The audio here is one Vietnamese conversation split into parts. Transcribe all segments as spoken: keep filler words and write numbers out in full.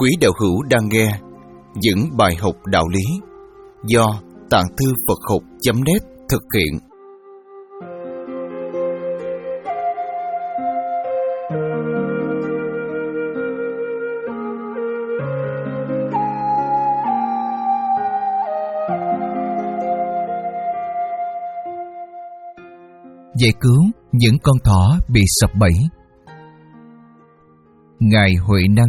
Quý đạo hữu đang nghe những bài học đạo lý do Tạng Thư Phật Học chấm net thực hiện. Giải cứu những con thỏ bị sập bẫy. Ngài Huệ Năng,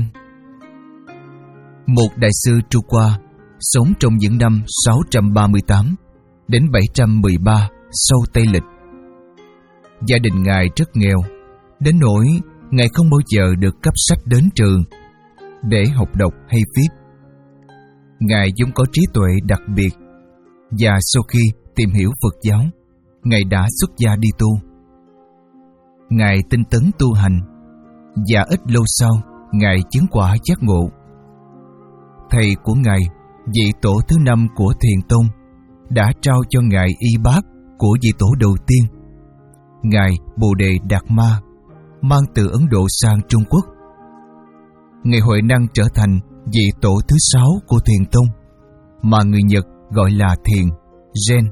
một đại sư Trung Hoa, sống trong những năm sáu trăm ba mươi tám đến bảy trăm mười ba sau Tây Lịch. Gia đình Ngài rất nghèo, đến nỗi Ngài không bao giờ được cấp sách đến trường để học đọc hay viết. Ngài vốn có trí tuệ đặc biệt, và sau khi tìm hiểu Phật giáo, Ngài đã xuất gia đi tu. Ngài tinh tấn tu hành, và ít lâu sau, Ngài chứng quả giác ngộ. Thầy của Ngài, vị tổ thứ năm của Thiền Tông, đã trao cho Ngài y bát của vị tổ đầu tiên, Ngài Bồ Đề Đạt Ma, mang từ Ấn Độ sang Trung Quốc. Ngài Huệ Năng trở thành vị tổ thứ sáu của Thiền Tông, mà người Nhật gọi là Thiền, Zen.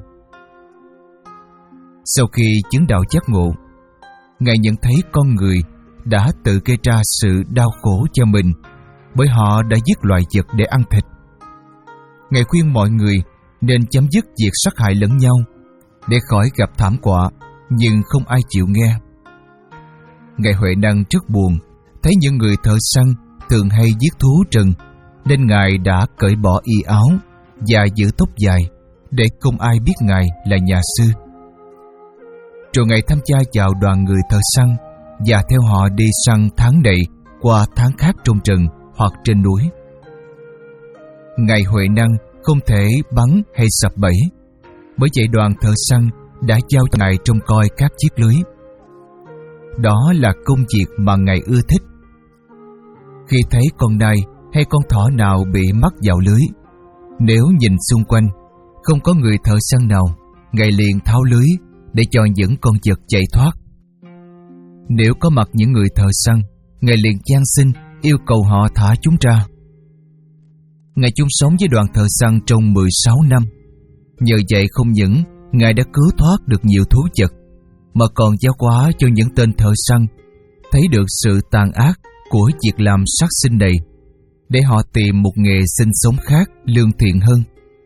Sau khi chứng đạo giác ngộ, Ngài nhận thấy con người đã tự gây ra sự đau khổ cho mình, bởi họ đã giết loài vật để ăn thịt. Ngài khuyên mọi người nên chấm dứt việc sát hại lẫn nhau để khỏi gặp thảm họa, nhưng không ai chịu nghe. Ngài Huệ Năng rất buồn thấy những người thợ săn thường hay giết thú rừng, nên Ngài đã cởi bỏ y áo và giữ tóc dài để không ai biết Ngài là nhà sư. Rồi Ngài tham gia vào đoàn người thợ săn và theo họ đi săn tháng này qua tháng khác trong rừng hoặc trên núi. Ngài Huệ Năng không thể bắn hay sập bẫy, bởi vậy đoàn thợ săn đã giao cho Ngài trông coi các chiếc lưới. Đó là công việc mà Ngài ưa thích. Khi thấy con nai hay con thỏ nào bị mắc vào lưới, nếu nhìn xung quanh không có người thợ săn nào, Ngài liền tháo lưới để cho những con vật chạy thoát. Nếu có mặt những người thợ săn, Ngài liền van xin yêu cầu họ thả chúng ra. Ngài chung sống với đoàn thợ săn trong mười sáu năm. Nhờ vậy không những Ngài đã cứu thoát được nhiều thú vật, mà còn giáo hóa cho những tên thợ săn thấy được sự tàn ác của việc làm sát sinh này, để họ tìm một nghề sinh sống khác lương thiện hơn.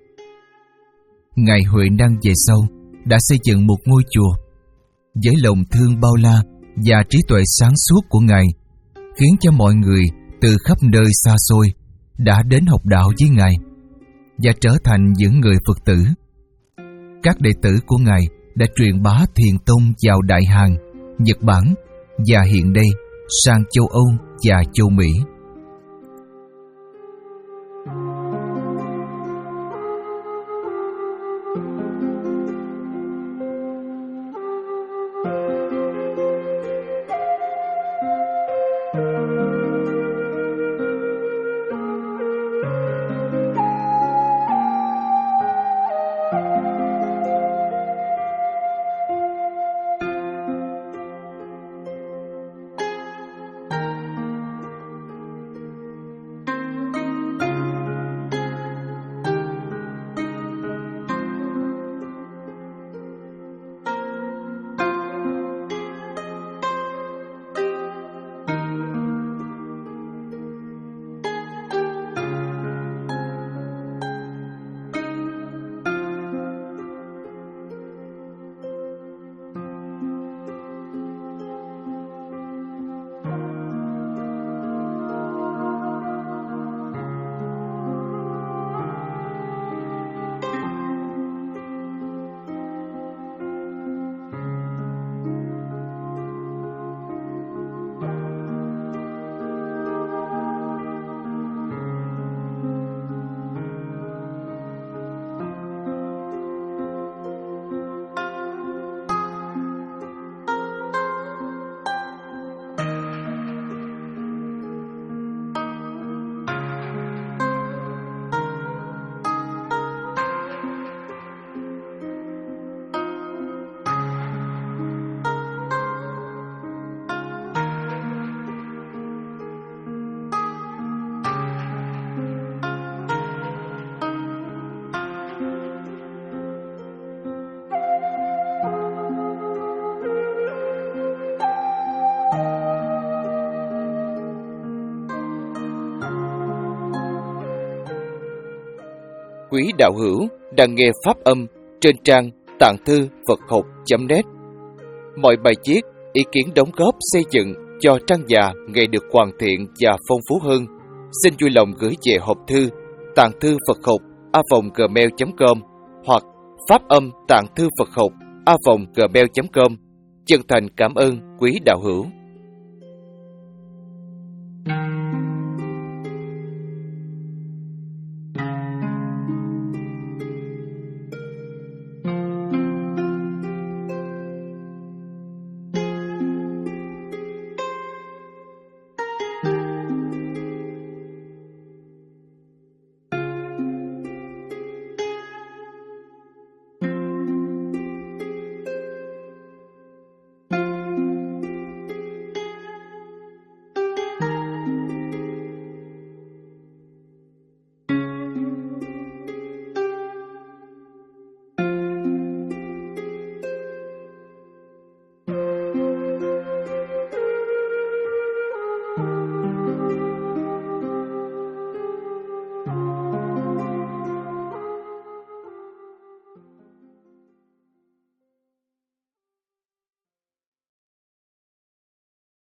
Ngài Huệ Năng về sau đã xây dựng một ngôi chùa. Với lòng thương bao la và trí tuệ sáng suốt của Ngài, khiến cho mọi người từ khắp nơi xa xôi đã đến học đạo với Ngài và trở thành những người Phật tử. Các đệ tử của Ngài đã truyền bá Thiền Tông vào Đại Hàn, Nhật Bản và hiện đây sang châu Âu và châu Mỹ. quý đạo hữu đang nghe pháp âm trên trang tạng thư Phật học chấm net. Mọi bài viết, ý kiến đóng góp xây dựng cho trang già ngày được hoàn thiện và phong phú hơn, xin vui lòng gửi về hộp thư tạng thư Phật học a vòng gmail chấm com hoặc pháp âm tạng thư Phật học a vòng gmail chấm com. Chân thành cảm ơn quý đạo hữu.